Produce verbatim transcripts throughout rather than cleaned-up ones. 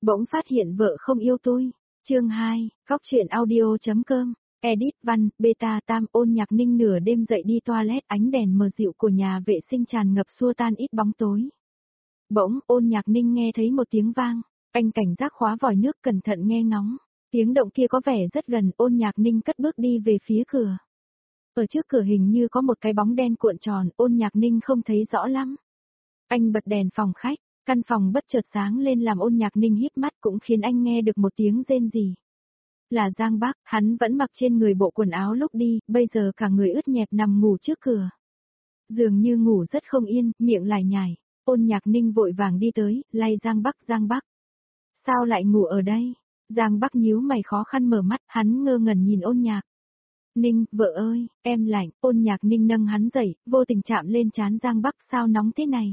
Bỗng phát hiện vợ không yêu tôi. Chương hai, Góc truyện audio.com, edit văn, beta tam. Ôn Nhạc Ninh nửa đêm dậy đi toilet, ánh đèn mờ dịu của nhà vệ sinh tràn ngập xua tan ít bóng tối. Bỗng, Ôn Nhạc Ninh nghe thấy một tiếng vang, anh cảnh giác khóa vòi nước cẩn thận nghe ngóng. Tiếng động kia có vẻ rất gần, Ôn Nhạc Ninh cất bước đi về phía cửa. Ở trước cửa hình như có một cái bóng đen cuộn tròn, Ôn Nhạc Ninh không thấy rõ lắm. Anh bật đèn phòng khách, căn phòng bất chợt sáng lên làm Ôn Nhạc Ninh híp mắt, cũng khiến anh nghe được một tiếng rên rỉ. Là Giang Bắc, hắn vẫn mặc trên người bộ quần áo lúc đi, bây giờ cả người ướt nhẹp nằm ngủ trước cửa. Dường như ngủ rất không yên, miệng lải nhải. Ôn Nhạc Ninh vội vàng đi tới, lay Giang Bắc. Giang Bắc, sao lại ngủ ở đây? Giang Bắc nhíu mày khó khăn mở mắt, hắn ngơ ngẩn nhìn Ôn Nhạc Ninh. Vợ ơi, em lạnh. Ôn Nhạc Ninh nâng hắn dậy, vô tình chạm lên trán Giang Bắc. Sao nóng thế này?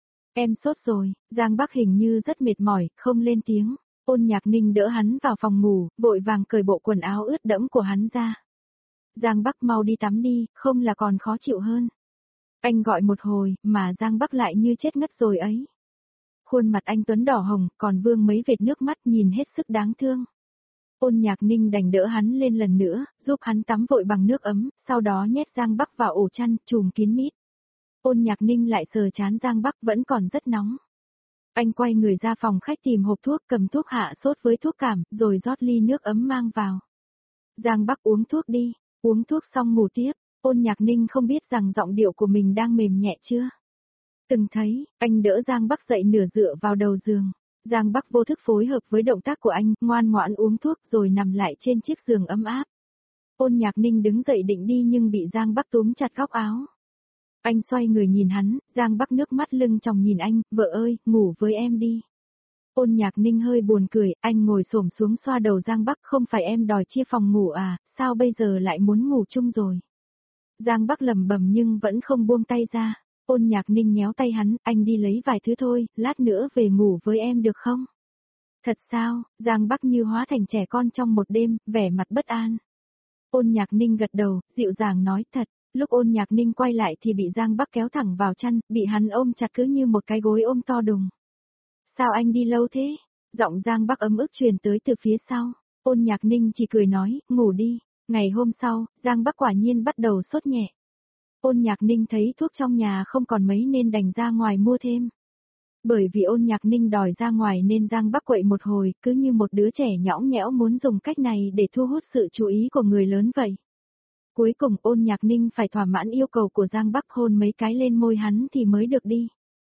Em sốt rồi. Giang Bắc hình như rất mệt mỏi, không lên tiếng. Ôn Nhạc Ninh đỡ hắn vào phòng ngủ, vội vàng cởi bộ quần áo ướt đẫm của hắn ra. Giang Bắc mau đi tắm đi, không là còn khó chịu hơn. Anh gọi một hồi, mà Giang Bắc lại như chết ngất rồi ấy. Khuôn mặt anh tuấn đỏ hồng, còn vương mấy vệt nước mắt, nhìn hết sức đáng thương. Ôn Nhạc Ninh đành đỡ hắn lên lần nữa, giúp hắn tắm vội bằng nước ấm, sau đó nhét Giang Bắc vào ổ chăn, trùm kín mít. Ôn Nhạc Ninh lại sờ trán Giang Bắc, vẫn còn rất nóng. Anh quay người ra phòng khách tìm hộp thuốc, cầm thuốc hạ sốt với thuốc cảm, rồi rót ly nước ấm mang vào. Giang Bắc uống thuốc đi, uống thuốc xong ngủ tiếp. Ôn Nhạc Ninh không biết rằng giọng điệu của mình đang mềm nhẹ chưa. Từng thấy, anh đỡ Giang Bắc dậy nửa dựa vào đầu giường. Giang Bắc vô thức phối hợp với động tác của anh, ngoan ngoãn uống thuốc rồi nằm lại trên chiếc giường ấm áp. Ôn Nhạc Ninh đứng dậy định đi nhưng bị Giang Bắc túm chặt góc áo. Anh xoay người nhìn hắn, Giang Bắc nước mắt lưng tròng nhìn anh. Vợ ơi, ngủ với em đi. Ôn Nhạc Ninh hơi buồn cười, anh ngồi xổm xuống xoa đầu Giang Bắc. Không phải em đòi chia phòng ngủ à, sao bây giờ lại muốn ngủ chung rồi? Giang Bắc lẩm bẩm nhưng vẫn không buông tay ra. Ôn Nhạc Ninh nhéo tay hắn, anh đi lấy vài thứ thôi, lát nữa về ngủ với em được không? Thật sao? Giang Bắc như hóa thành trẻ con trong một đêm, vẻ mặt bất an. Ôn Nhạc Ninh gật đầu, dịu dàng nói thật. Lúc Ôn Nhạc Ninh quay lại thì bị Giang Bắc kéo thẳng vào chăn, bị hắn ôm chặt cứ như một cái gối ôm to đùng. Sao anh đi lâu thế? Giọng Giang Bắc ấm ức truyền tới từ phía sau. Ôn Nhạc Ninh chỉ cười nói, ngủ đi. Ngày hôm sau, Giang Bắc quả nhiên bắt đầu sốt nhẹ. Ôn Nhạc Ninh thấy thuốc trong nhà không còn mấy nên đành ra ngoài mua thêm. Bởi vì Ôn Nhạc Ninh đòi ra ngoài nên Giang Bắc quậy một hồi, cứ như một đứa trẻ nhõng nhẽo muốn dùng cách này để thu hút sự chú ý của người lớn vậy. Cuối cùng Ôn Nhạc Ninh phải thỏa mãn yêu cầu của Giang Bắc, hôn mấy cái lên môi hắn thì mới được đi.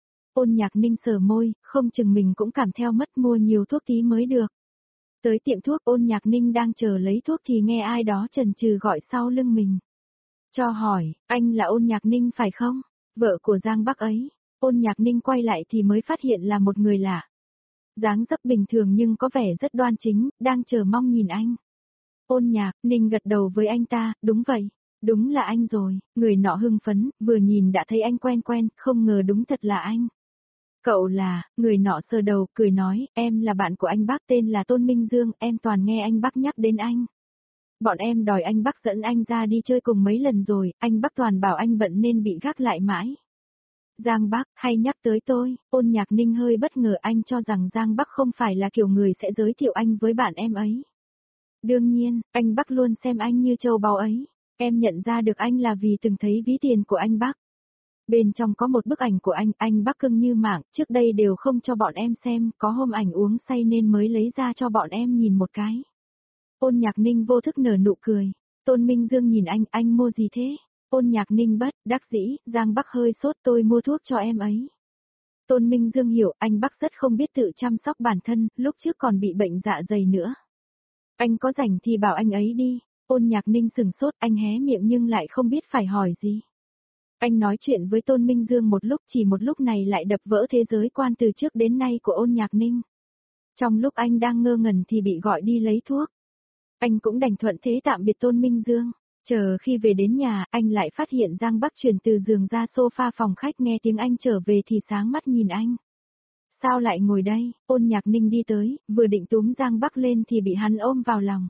Ôn Nhạc Ninh sờ môi, không chừng mình cũng cảm theo mất, mua nhiều thuốc tí mới được. Tới tiệm thuốc, Ôn Nhạc Ninh đang chờ lấy thuốc thì nghe ai đó chần chừ gọi sau lưng mình. Cho hỏi, anh là Ôn Nhạc Ninh phải không? Vợ của Giang Bắc ấy. Ôn Nhạc Ninh quay lại thì mới phát hiện là một người lạ. Dáng dấp bình thường nhưng có vẻ rất đoan chính, đang chờ mong nhìn anh. Ôn Nhạc Ninh gật đầu với anh ta, đúng vậy. Đúng là anh rồi. Người nọ hưng phấn, vừa nhìn đã thấy anh quen quen, không ngờ đúng thật là anh. Cậu là, người nọ sờ đầu, cười nói, em là bạn của anh Bắc tên là Tôn Minh Dương, em toàn nghe anh Bắc nhắc đến anh. Bọn em đòi anh Bắc dẫn anh ra đi chơi cùng mấy lần rồi, anh Bắc toàn bảo anh bận nên bị gác lại mãi. Giang Bắc, hay nhắc tới tôi. Ôn Nhạc Ninh hơi bất ngờ, anh cho rằng Giang Bắc không phải là kiểu người sẽ giới thiệu anh với bạn em ấy. Đương nhiên, anh Bắc luôn xem anh như châu báu ấy. Em nhận ra được anh là vì từng thấy ví tiền của anh Bắc. Bên trong có một bức ảnh của anh, anh Bắc cưng như mạng, trước đây đều không cho bọn em xem, có hôm ảnh uống say nên mới lấy ra cho bọn em nhìn một cái. Ôn Nhạc Ninh vô thức nở nụ cười. Tôn Minh Dương nhìn anh, anh mua gì thế? Ôn Nhạc Ninh bất đắc dĩ, Giang Bắc hơi sốt, tôi mua thuốc cho em ấy. Tôn Minh Dương hiểu, anh Bắc rất không biết tự chăm sóc bản thân, lúc trước còn bị bệnh dạ dày nữa. Anh có rảnh thì bảo anh ấy đi. Ôn Nhạc Ninh sừng sốt, anh hé miệng nhưng lại không biết phải hỏi gì. Anh nói chuyện với Tôn Minh Dương một lúc, chỉ một lúc này lại đập vỡ thế giới quan từ trước đến nay của Ôn Nhạc Ninh. Trong lúc anh đang ngơ ngẩn thì bị gọi đi lấy thuốc. Anh cũng đành thuận thế tạm biệt Tôn Minh Dương. Chờ khi về đến nhà, anh lại phát hiện Giang Bắc chuyển từ giường ra sofa phòng khách, nghe tiếng anh trở về thì sáng mắt nhìn anh. Sao lại ngồi đây? Ôn Nhạc Ninh đi tới, vừa định túm Giang Bắc lên thì bị hắn ôm vào lòng.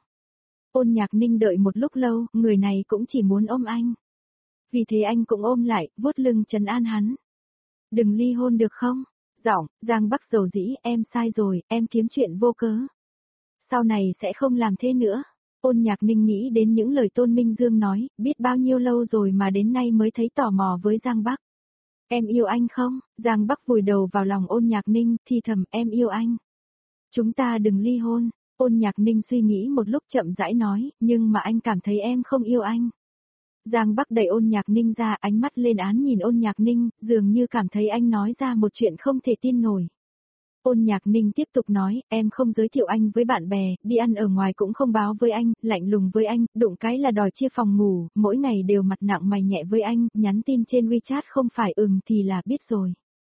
Ôn Nhạc Ninh đợi một lúc lâu, người này cũng chỉ muốn ôm anh. Vì thế anh cũng ôm lại, vuốt lưng trấn an hắn. Đừng ly hôn được không? giọng, Giang Bắc dầu dĩ, em sai rồi, em kiếm chuyện vô cớ. Sau này sẽ không làm thế nữa. Ôn Nhạc Ninh nghĩ đến những lời Tôn Minh Dương nói, biết bao nhiêu lâu rồi mà đến nay mới thấy tò mò với Giang Bắc. Em yêu anh không? Giang Bắc vùi đầu vào lòng Ôn Nhạc Ninh, thì thầm em yêu anh. Chúng ta đừng ly hôn. Ôn Nhạc Ninh suy nghĩ một lúc chậm rãi nói, nhưng mà anh cảm thấy em không yêu anh. Giang Bắc đẩy Ôn Nhạc Ninh ra, ánh mắt lên án nhìn Ôn Nhạc Ninh, dường như cảm thấy anh nói ra một chuyện không thể tin nổi. Ôn Nhạc Ninh tiếp tục nói, em không giới thiệu anh với bạn bè, đi ăn ở ngoài cũng không báo với anh, lạnh lùng với anh, đụng cái là đòi chia phòng ngủ, mỗi ngày đều mặt nặng mày nhẹ với anh, nhắn tin trên WeChat không phải ừm thì là biết rồi.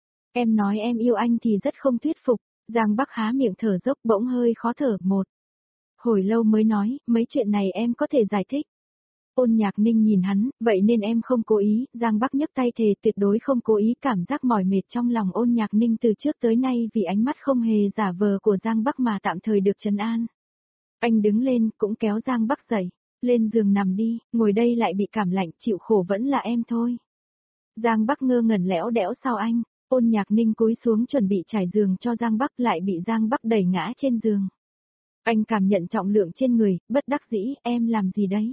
Em nói em yêu anh thì rất không thuyết phục. Giang Bắc há miệng thở dốc, bỗng hơi khó thở. Một hồi lâu mới nói, mấy chuyện này em có thể giải thích. Ôn Nhạc Ninh nhìn hắn, vậy nên em không cố ý. Giang Bắc nhấc tay thề tuyệt đối không cố ý. Cảm giác mỏi mệt trong lòng Ôn Nhạc Ninh từ trước tới nay vì ánh mắt không hề giả vờ của Giang Bắc mà tạm thời được trấn an. Anh đứng lên, cũng kéo Giang Bắc dậy. Lên giường nằm đi, ngồi đây lại bị cảm lạnh, chịu khổ vẫn là em thôi. Giang Bắc ngơ ngẩn lẽo đẽo sau anh. Ôn Nhạc Ninh cúi xuống chuẩn bị trải giường cho Giang Bắc, lại bị Giang Bắc đẩy ngã trên giường. Anh cảm nhận trọng lượng trên người, bất đắc dĩ, em làm gì đấy?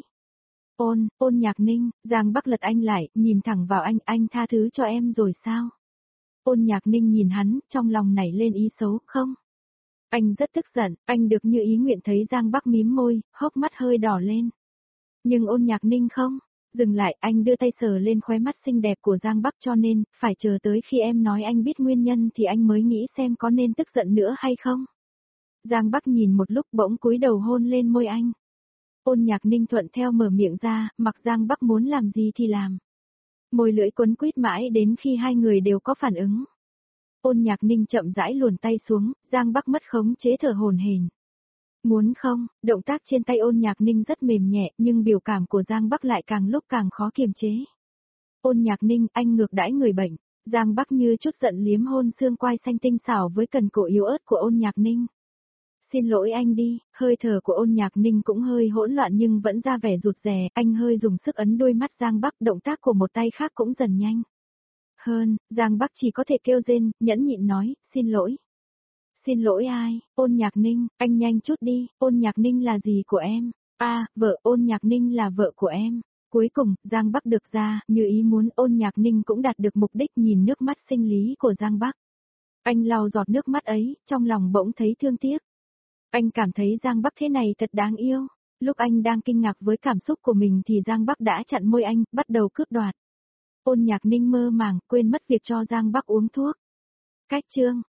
Ôn, Ôn Nhạc Ninh, Giang Bắc lật anh lại, nhìn thẳng vào anh, anh tha thứ cho em rồi sao? Ôn Nhạc Ninh nhìn hắn, trong lòng nảy lên ý xấu, không? Anh rất tức giận, anh được như ý nguyện. Thấy Giang Bắc mím môi, hốc mắt hơi đỏ lên. Nhưng Ôn Nhạc Ninh không. Dừng lại, anh đưa tay sờ lên khóe mắt xinh đẹp của Giang Bắc, cho nên, phải chờ tới khi em nói anh biết nguyên nhân thì anh mới nghĩ xem có nên tức giận nữa hay không. Giang Bắc nhìn một lúc bỗng cúi đầu hôn lên môi anh. Ôn Nhạc Ninh thuận theo mở miệng ra, mặc Giang Bắc muốn làm gì thì làm. Môi lưỡi quấn quýt mãi đến khi hai người đều có phản ứng. Ôn Nhạc Ninh chậm rãi luồn tay xuống, Giang Bắc mất khống chế thở hổn hển. Muốn không? Động tác trên tay Ôn Nhạc Ninh rất mềm nhẹ, nhưng biểu cảm của Giang Bắc lại càng lúc càng khó kiềm chế. Ôn Nhạc Ninh, anh ngược đãi người bệnh. Giang Bắc như chút giận liếm hôn xương quai xanh tinh xảo với cần cổ yếu ớt của Ôn Nhạc Ninh. Xin lỗi anh đi. Hơi thở của Ôn Nhạc Ninh cũng hơi hỗn loạn nhưng vẫn ra vẻ rụt rè, anh hơi dùng sức ấn đôi mắt Giang Bắc, động tác của một tay khác cũng dần nhanh hơn. Giang Bắc chỉ có thể kêu rên, nhẫn nhịn nói, xin lỗi. Xin lỗi ai? Ôn Nhạc Ninh, anh nhanh chút đi. Ôn Nhạc Ninh là gì của em? A, à, vợ. Ôn Nhạc Ninh là vợ của em. Cuối cùng, Giang Bắc được ra, như ý muốn. Ôn Nhạc Ninh cũng đạt được mục đích. Nhìn nước mắt sinh lý của Giang Bắc, anh lau giọt nước mắt ấy, trong lòng bỗng thấy thương tiếc. Anh cảm thấy Giang Bắc thế này thật đáng yêu. Lúc anh đang kinh ngạc với cảm xúc của mình thì Giang Bắc đã chặn môi anh, bắt đầu cướp đoạt. Ôn Nhạc Ninh mơ màng, quên mất việc cho Giang Bắc uống thuốc. Cách chương